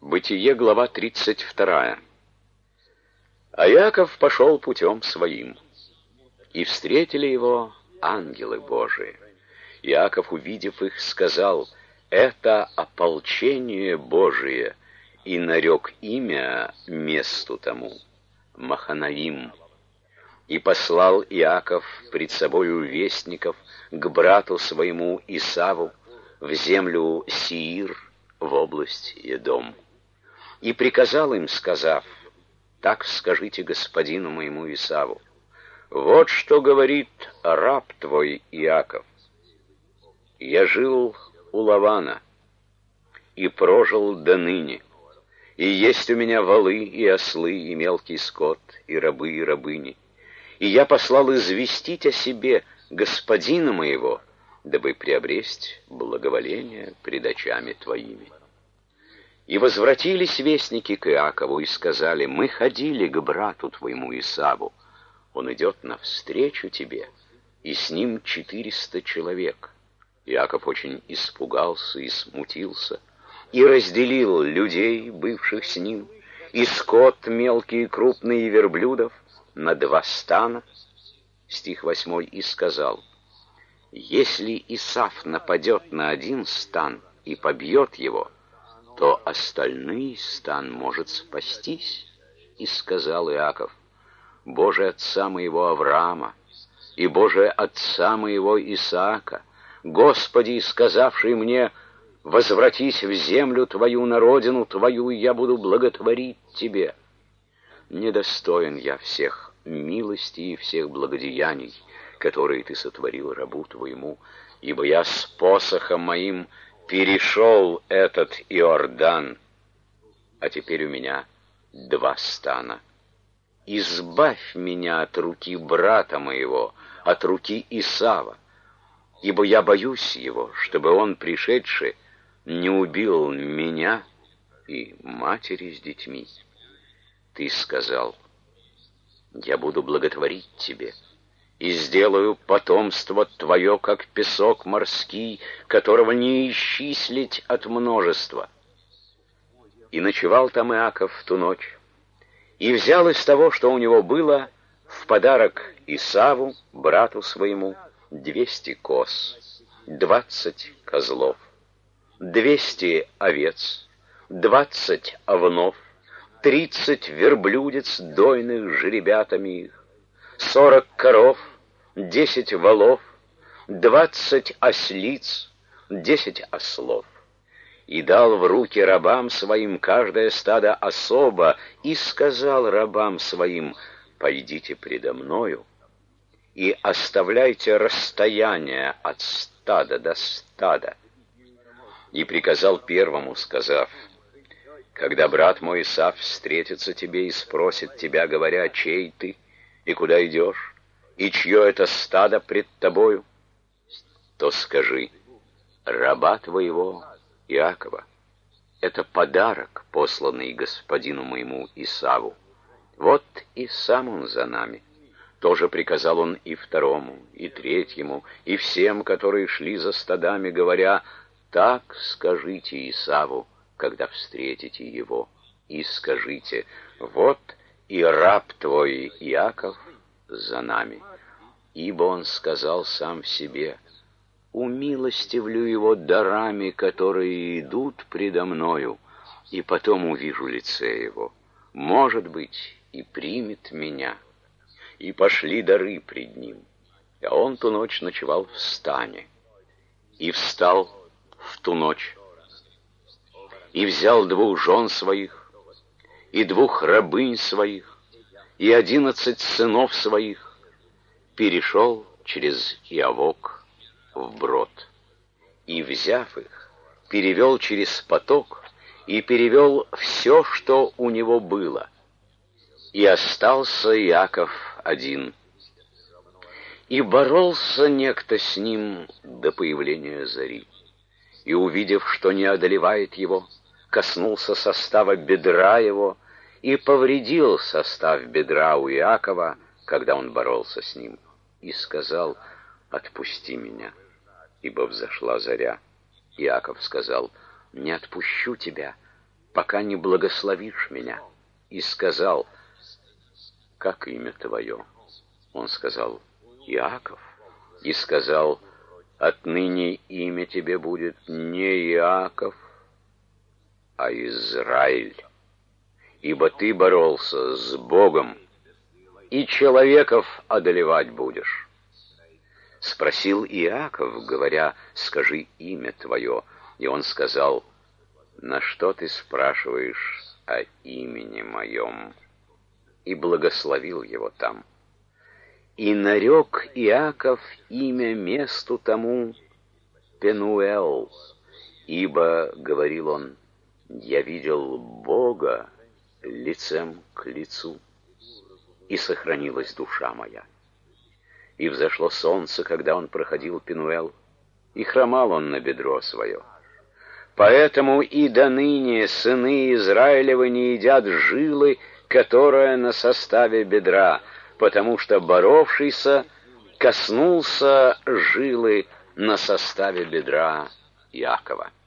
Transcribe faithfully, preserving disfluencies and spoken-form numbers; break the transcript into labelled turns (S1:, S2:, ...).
S1: Бытие, глава тридцать вторая. А Иаков пошел путем своим, и встретили его ангелы Божии. Иаков, увидев их, сказал: «Это ополчение Божие», и нарек имя месту тому Маханаим. И послал Иаков пред собою вестников к брату своему Исаву в землю Сиир, в область Едом. И приказал им, сказав: «Так скажите господину моему Исаву: вот что говорит раб твой Иаков. Я жил у Лавана и прожил до ныне, и есть у меня волы и ослы, и мелкий скот, и рабы, и рабыни. И я послал известить о себе господина моего, дабы приобрести благоволение пред очами твоими». И возвратились вестники к Иакову и сказали: «Мы ходили к брату твоему Исаву, он идет навстречу тебе, и с ним четыреста человек». Иаков очень испугался и смутился, и разделил людей, бывших с ним, и скот мелкий и крупный, и верблюдов, на два стана. Стих восьмой. И сказал: «Если Исав нападет на один стан и побьет его, то остальный стан может спастись». И сказал Иаков: «Боже отца моего Авраама, и Боже отца моего Исаака, Господи, сказавший мне: возвратись в землю твою, на родину твою, и я буду благотворить тебе. Недостоин я всех милости и всех благодеяний, которые ты сотворил рабу твоему, ибо я с посохом моим перешел этот Иордан, а теперь у меня два стана. Избавь меня от руки брата моего, от руки Исава, ибо я боюсь его, чтобы он, пришедший, не убил меня и матери с детьми. Ты сказал: я буду благотворить тебе, и сделаю потомство твое, как песок морский, которого не исчислить от множества». И ночевал там Иаков в ту ночь, и взял из того, что у него было, в подарок Исаву, брату своему, двести коз, двадцать козлов, двести овец, двадцать овнов, тридцать верблюдец дойных жеребятами их, сорок коров, десять волов, двадцать ослиц, десять ослов. И дал в руки рабам своим каждое стадо особо, и сказал рабам своим: пойдите предо мною и оставляйте расстояние от стада до стада. И приказал первому, сказав: когда брат мой Исав встретится тебе и спросит тебя, говоря: чей ты, и куда идешь, и чье это стадо пред тобою, то скажи: раба твоего Иакова, это подарок, посланный господину моему Исаву. Вот и сам он за нами. Тоже приказал он и второму, и третьему, и всем, которые шли за стадами, говоря: так скажите Исаву, когда встретите его, и скажите: вот и раб твой Иаков за нами. Ибо он сказал сам в себе: умилостивлю его дарами, которые идут предо мною, и потом увижу лице его, может быть, и примет меня. И пошли дары пред ним, а он ту ночь ночевал в стане. И встал в ту ночь, и взял двух жен своих, и двух рабынь своих, и одиннадцать сынов своих, перешел через Иавок в брод, и, взяв их, перевел через поток, и перевел все, что у него было. И остался Иаков один. И боролся некто с ним до появления зари. И, увидев, что не одолевает его, коснулся состава бедра его и повредил состав бедра у Иакова, когда он боролся с ним, и сказал: отпусти меня, ибо взошла заря. Иаков сказал: не отпущу тебя, пока не благословишь меня». И сказал: «Как имя твое?» Он сказал: «Иаков». И сказал: «Отныне имя тебе будет не Иаков, а Израиль, ибо ты боролся с Богом, и человеков одолевать будешь». Спросил Иаков, говоря: «Скажи имя твое». И он сказал: «На что ты спрашиваешь о имени моем?» И благословил его там. И нарек Иаков имя месту тому Пенуэл, ибо, говорил он, «Я видел Бога лицем к лицу, и сохранилась душа моя». И взошло солнце, когда он проходил Пенуэл, и хромал он на бедро свое. Поэтому и до ныне сыны Израилевы не едят жилы, которая на составе бедра, потому что боровшийся коснулся жилы на составе бедра Иакова.